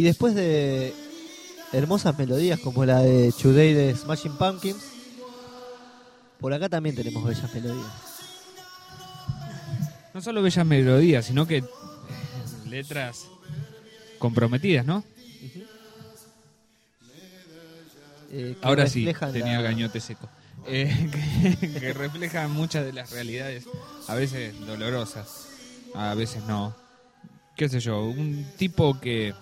Y después de hermosas melodías como la de Today de Smashing Pumpkins, por acá también tenemos bellas melodías. No solo bellas melodías, sino que letras comprometidas, ¿no? Ahora sí, tenía gañote seco. Que reflejan muchas de las realidades, a veces dolorosas, a veces no. Qué sé yo, un tipo que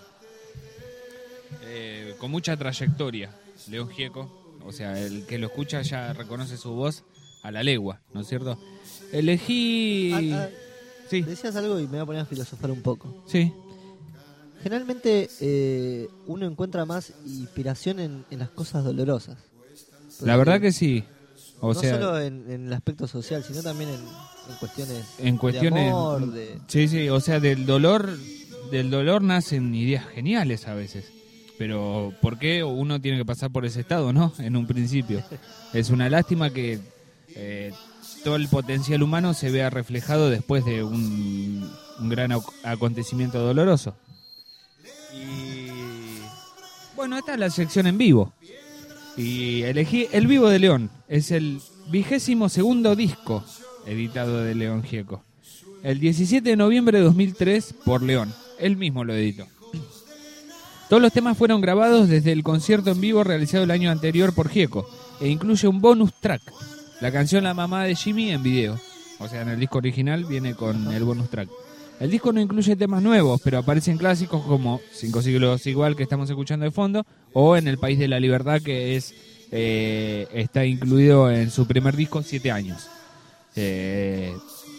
con mucha trayectoria, León Gieco, o sea, el que lo escucha ya reconoce su voz a la legua, ¿no es cierto? Elegí... Sí. Decías algo y me voy a poner a filosofar un poco. Sí. Generalmente uno encuentra más inspiración en las cosas dolorosas. La verdad que sí. No solo en el aspecto social, sino también en cuestiones de amor. Sí, o sea, del dolor nacen ideas geniales a veces. Pero ¿por qué uno tiene que pasar por ese estado, no? En un principio. Es una lástima que todo el potencial humano se vea reflejado después de un gran acontecimiento doloroso. Y bueno, esta es la sección en vivo. Y elegí El Vivo de León. Es el 22º disco editado de León Gieco. El 17 de noviembre de 2003 por León. Él mismo lo editó. Todos los temas fueron grabados desde el concierto en vivo realizado el año anterior por Gieco. E incluye un bonus track. La canción La Mamá de Jimmy en video. O sea, en el disco original viene con el bonus track. El disco no incluye temas nuevos, pero aparecen clásicos como 5 siglos igual, que estamos escuchando de fondo, o En el País de la Libertad, que está incluido en su primer disco, 7 años. Que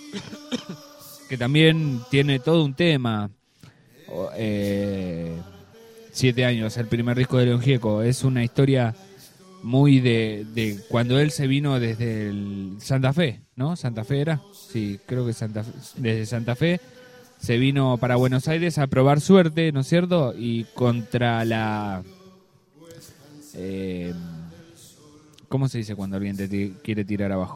también tiene todo un tema. 7 años, el primer disco de León Gieco. Es una historia muy de cuando él se vino desde el Santa Fe, ¿no? ¿Santa Fe era? Sí, creo que desde Santa Fe. Se vino para Buenos Aires a probar suerte, ¿no es cierto? Y contra la... ¿cómo se dice cuando alguien te quiere tirar abajo?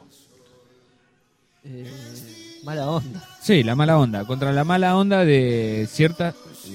Mala onda. Sí, la mala onda. Contra la mala onda de ciertas...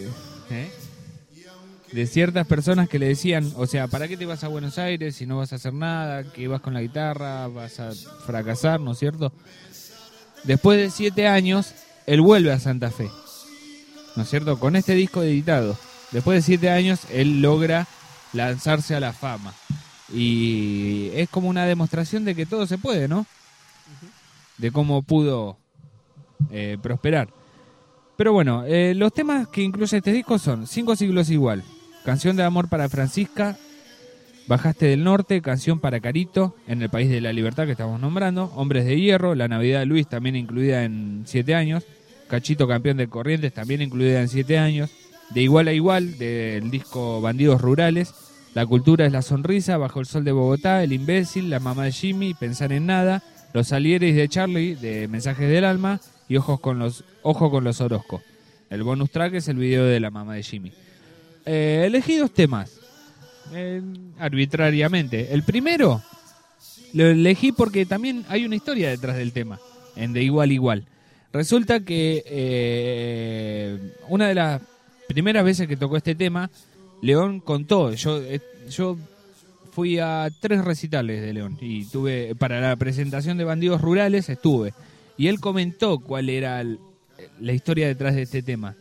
de ciertas personas que le decían, o sea, ¿para qué te vas a Buenos Aires si no vas a hacer nada? Que vas con la guitarra, vas a fracasar, ¿no es cierto? Después de 7 años... él vuelve a Santa Fe, ¿no es cierto? Con este disco editado. Después de 7 años, él logra lanzarse a la fama. Y es como una demostración de que todo se puede, ¿no? De cómo pudo prosperar. Pero bueno, los temas que incluye este disco son 5 siglos igual, Canción de amor para Francisca, Bajaste del Norte, Canción para Carito, En el País de la Libertad, que estamos nombrando, Hombres de Hierro, La Navidad de Luis, también incluida en 7 años, Cachito Campeón de Corrientes, también incluida en 7 años, De Igual a Igual, del disco Bandidos Rurales, La Cultura es la Sonrisa, Bajo el Sol de Bogotá, El Imbécil, La Mamá de Jimmy, Pensar en Nada, Los Salieres de Charlie, de Mensajes del Alma, y Ojo con los Orozco. El bonus track es el video de La Mamá de Jimmy. Elegí 2 temas. Arbitrariamente. El primero lo elegí porque también hay una historia detrás del tema, en De Igual a Igual. Resulta que una de las primeras veces que tocó este tema, León contó, yo fui a 3 recitales de León y tuve, para la presentación de Bandidos Rurales estuve, y él comentó cuál era la historia detrás de este tema.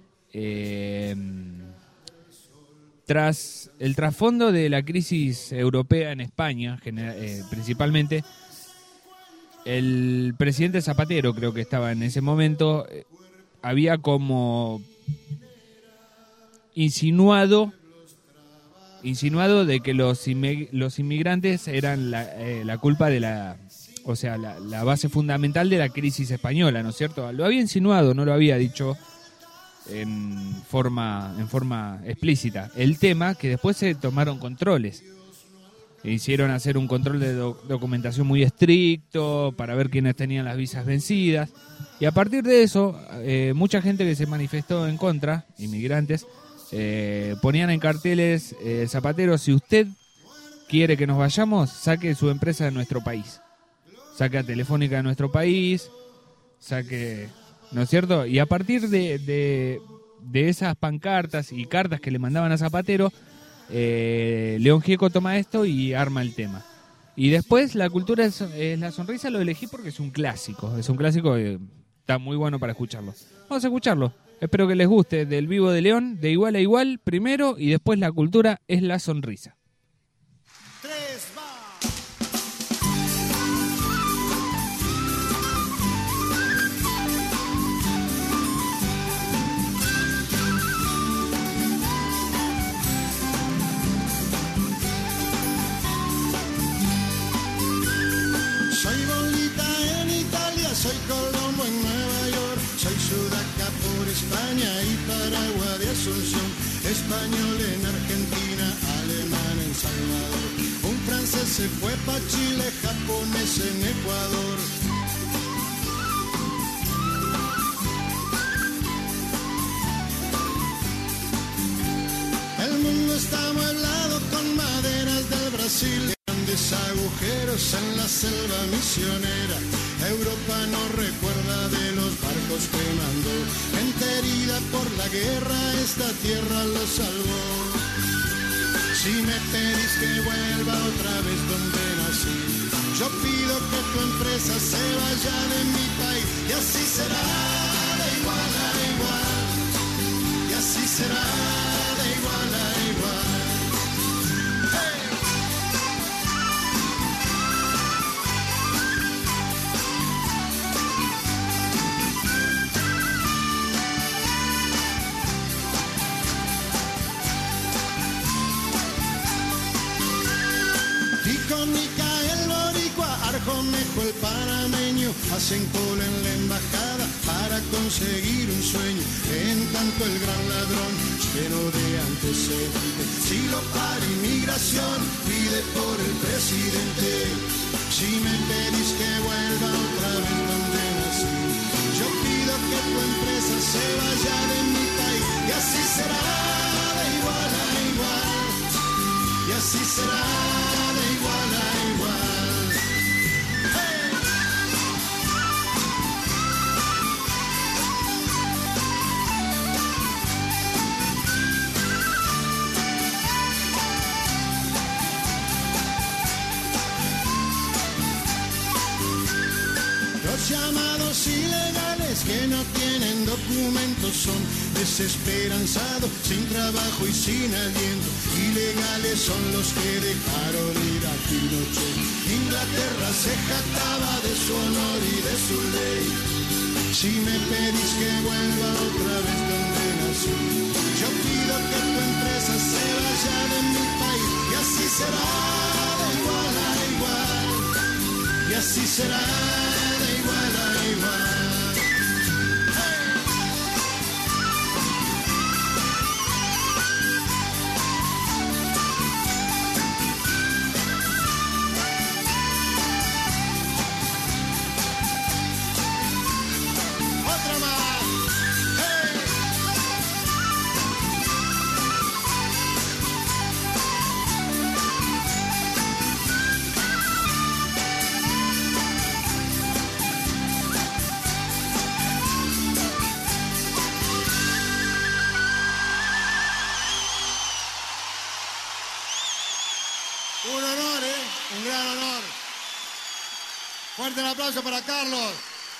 Tras el trasfondo de la crisis europea en España, principalmente, el presidente Zapatero, creo que estaba en ese momento, había como insinuado de que los inmigrantes eran la culpa de la base fundamental de la crisis española, ¿no es cierto? Lo había insinuado, no lo había dicho en forma explícita. El tema que después se tomaron controles. Hicieron hacer un control de documentación muy estricto para ver quiénes tenían las visas vencidas. Y a partir de eso, mucha gente que se manifestó en contra, inmigrantes, ponían en carteles, Zapatero, si usted quiere que nos vayamos, saque su empresa de nuestro país. Saque a Telefónica de nuestro país, saque... ¿No es cierto? Y a partir de de esas pancartas y cartas que le mandaban a Zapatero, León Gieco toma esto y arma el tema. Y después La Cultura es la Sonrisa lo elegí porque es un clásico está muy bueno para escucharlo. Vamos a escucharlo. Espero que les guste. Del Vivo de León, de Igual a Igual primero, y después La Cultura es la Sonrisa. Soy Bolita en Italia, soy Colombo en Nueva York, soy Sudaca por España y Paraguay de Asunción, español en Argentina, alemán en Salvador, un francés se fue pa' Chile, japonés en Ecuador. El mundo está amueblado con maderas del Brasil. Agujeros en la selva misionera, Europa no recuerda de los barcos que mandó, gente herida por la guerra, esta tierra lo salvó. Si me pedís que vuelva otra vez donde nací, yo pido que tu empresa se vaya de mi país, y así será de igual a igual, y así será de igual a igual. Micael Boricua, Arjomejo el panameño, hacen cola en la embajada para conseguir un sueño. En tanto el gran ladrón, lleno de antecedentes, si lo para inmigración, pide por el presidente. Si me pedís que vuelva otra vez donde nací, yo pido que tu empresa se vaya de mi país, y así será de igual a igual, y así será de igual a igual. ¡Hey! Los llamados ilegales que no tienen documentos son desesperanzados, sin trabajo y sin aliento. Ilegales son los que dejaron ir a Pinochet. Inglaterra se jactaba de su honor y de su ley. Si me pedís que vuelva otra vez donde nací, yo pido que tu empresa se vaya de mi país, y así será de igual a igual, y así será de igual a igual. Un honor, un gran honor. Fuerte el aplauso para Carlos.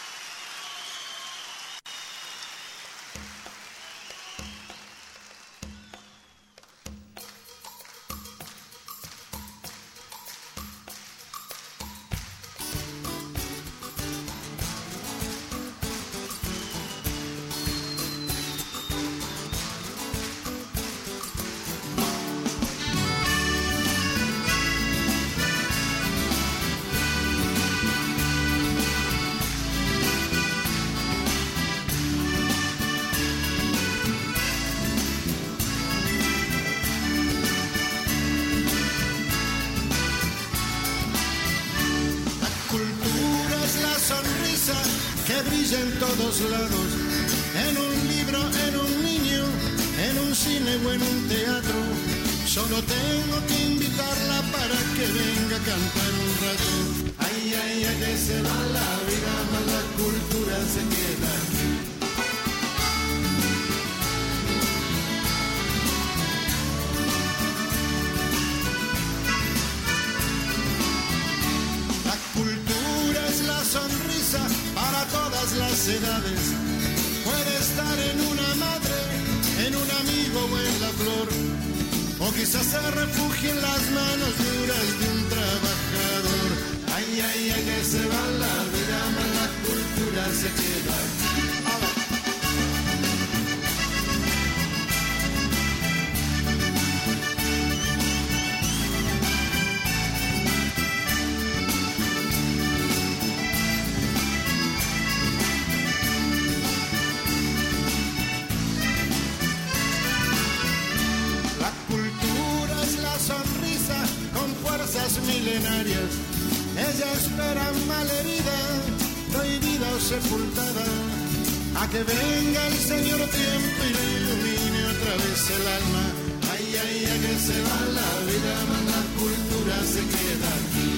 Que brilla en todos lados, en un libro, en un niño, en un cine o en un teatro. Solo tengo que invitarla para que venga a cantar un rato. Ay, ay, ay, que se va la vida, más la cultura se queda aquí. las edades. Puede estar en una madre, en un amigo o en la flor, o quizás se refugie en las manos duras de un trabajador. Ay, ay, ay, que se va la vida, más la cultura se queda aquí. Milenarias, ella espera malherida, prohibida o sepultada, a que venga el Señor tiempo y le ilumine otra vez el alma. Ay, ay, ay, que se va la vida, más la cultura se queda aquí.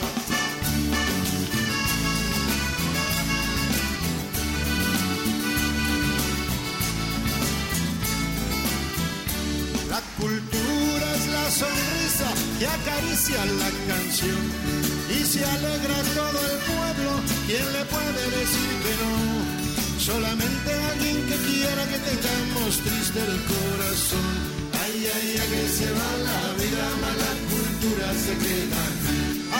La cultura es la sonrisa que acaricia la canción y se alegra todo el pueblo. ¿Quién le puede decir que no? Solamente alguien que quiera que tengamos triste el corazón. Ay, ay, ay, que se va la vida, más la cultura se queda aquí.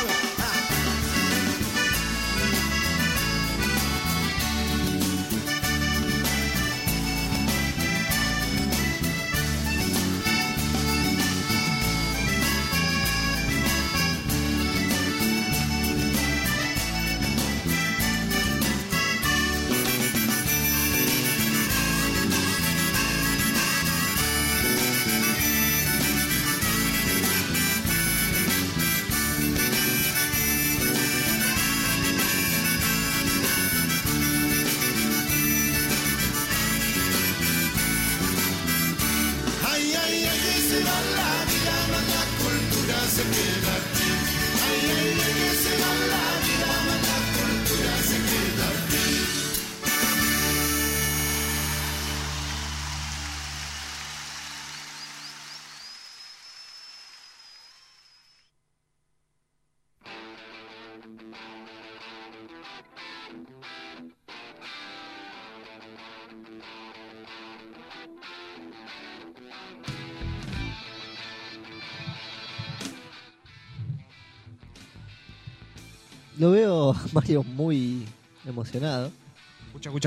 Lo veo a Mario muy emocionado. Escucha, escucha.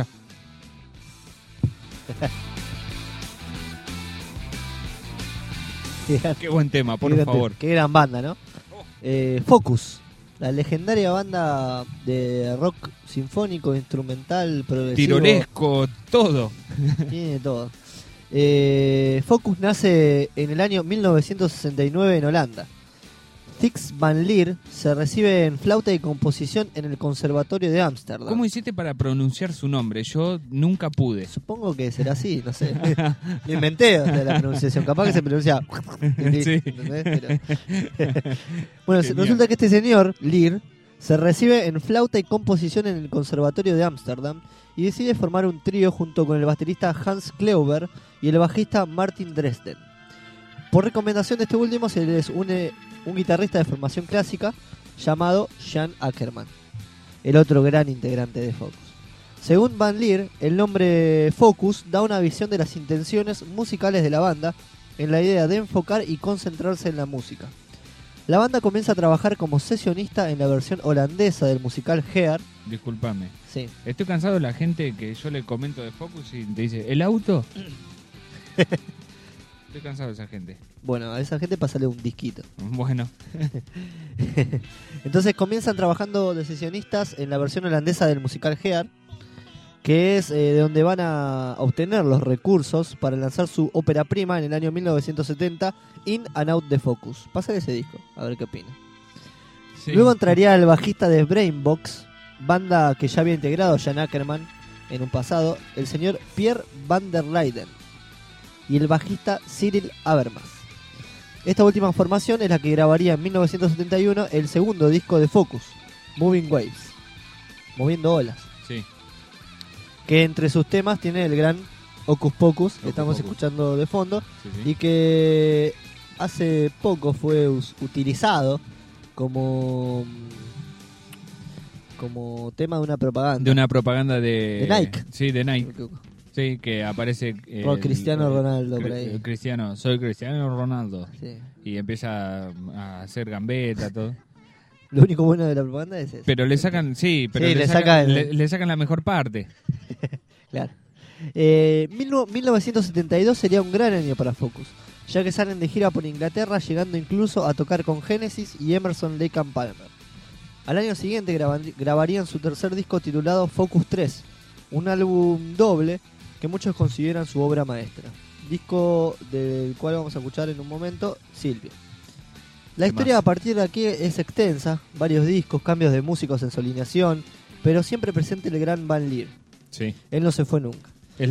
Qué buen tema, por favor. Qué gran banda, ¿no? Focus, la legendaria banda de rock sinfónico, instrumental, progresivo. Tiroresco, todo. Tiene todo. Focus nace en el año 1969 en Holanda. Thijs van Leer se recibe en flauta y composición en el Conservatorio de Ámsterdam. ¿Cómo hiciste para pronunciar su nombre? Yo nunca pude. Supongo que será así, no sé. Lo inventé, o sea, la pronunciación. Capaz que se pronuncia... Sí. Pero... bueno, resulta que este señor, Leer, se recibe en flauta y composición en el Conservatorio de Ámsterdam y decide formar un trío junto con el baterista Hans Kleuber y el bajista Martin Dresden. Por recomendación de este último se les une un guitarrista de formación clásica llamado Jan Ackerman, el otro gran integrante de Focus. Según Van Leer, el nombre Focus da una visión de las intenciones musicales de la banda en la idea de enfocar y concentrarse en la música. La banda comienza a trabajar como sesionista en la versión holandesa del musical Hair. Discúlpame. Sí. Estoy cansado de la gente que yo le comento de Focus y te dice, ¿el auto? Estoy cansado de esa gente. Bueno, a esa gente pásale un disquito. Bueno. Entonces comienzan trabajando de sesionistas en la versión holandesa del musical Hair, que es de donde van a obtener los recursos para lanzar su ópera prima en el año 1970, In and Out de Focus. Pásale ese disco, a ver qué opina. Sí. Luego entraría el bajista de Brainbox, banda que ya había integrado Jan Ackerman en un pasado, el señor Pierre van der Leyden, y el bajista Cyril Habermas. Esta última formación es la que grabaría en 1971 el segundo disco de Focus, Moving Waves, Moviendo Olas. Sí. Que entre sus temas tiene el gran Hocus Pocus, que estamos escuchando de fondo, y que hace poco fue utilizado como como tema de una propaganda. De una propaganda de Nike. Sí, de Si no me Nike. equivoco. Sí, que aparece... Por Cristiano Ronaldo, por ahí. Soy Cristiano Ronaldo. Sí. Y empieza a hacer gambeta, todo. Lo único bueno de la propaganda es eso. Pero le sacan, sí, pero Sí, le, le sacan, sacan- le sacan la mejor parte. Claro. 1972 sería un gran año para Focus, ya que salen de gira por Inglaterra, llegando incluso a tocar con Genesis y Emerson Lake and Palmer. Al año siguiente grabarían su tercer disco titulado Focus 3, un álbum doble que muchos consideran su obra maestra. Disco del cual vamos a escuchar en un momento, Silvia. La ¿Qué historia más? a partir de aquí es extensa, varios discos, cambios de músicos en su alineación, pero siempre presente el gran Van Leer. Sí. Él no se fue nunca.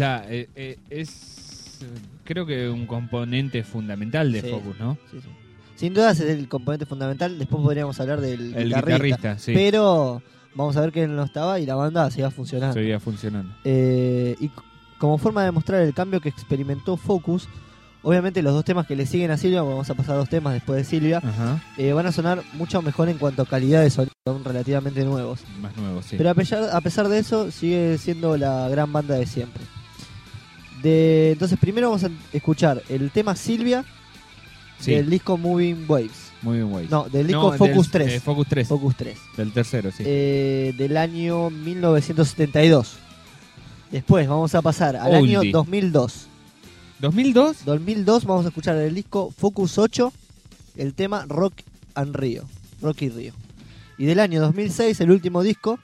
Creo que un componente fundamental de Sí. Focus, ¿no? Sí, sí. Sin duda ese es el componente fundamental. Después podríamos hablar del El guitarrista. guitarrista, sí. Pero vamos a ver que él no estaba y la banda seguía funcionando. Seguía funcionando. Como forma de mostrar el cambio que experimentó Focus, obviamente los dos temas que le siguen a Silvia, vamos a pasar dos temas después de Silvia, Ajá. van a sonar mucho mejor en cuanto a calidad de sonido, son relativamente nuevos. Más nuevo, sí. Pero a pesar de eso, sigue siendo la gran banda de siempre. Entonces primero vamos a escuchar el tema Silvia Sí. del disco Moving Waves. Muy bien, güey. No, del disco Focus 3. Focus 3. Focus 3. Del tercero, sí. Del año 1972. Después vamos a pasar al Oldie. año 2002. ¿2002? 2002 vamos a escuchar el disco Focus 8, el tema Rocky Río. Y del año 2006 el último disco,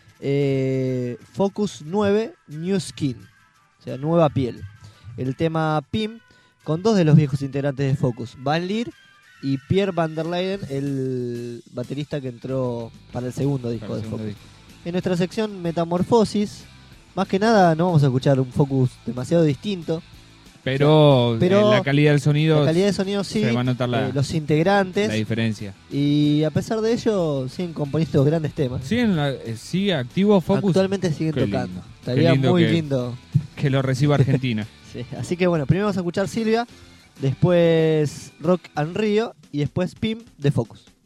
Focus 9, New Skin, o sea, nueva piel. El tema Pim, con dos de los viejos integrantes de Focus, Van Leer y Pierre van der Leyden, el baterista que entró para el segundo disco de Focus. En nuestra sección Metamorfosis, más que nada no vamos a escuchar un Focus demasiado distinto. Pero la calidad del sonido, La calidad de sonido sí, se va a notar los integrantes, la diferencia. y a pesar de ello siguen componiendo grandes temas. ¿Sigue activo Focus? Actualmente siguen Qué tocando. lindo. Estaría Qué lindo muy que- lindo. Que lo reciba Argentina. Sí. Así que bueno, primero vamos a escuchar Silvia, después Rock and Rio y después Pim de Focus.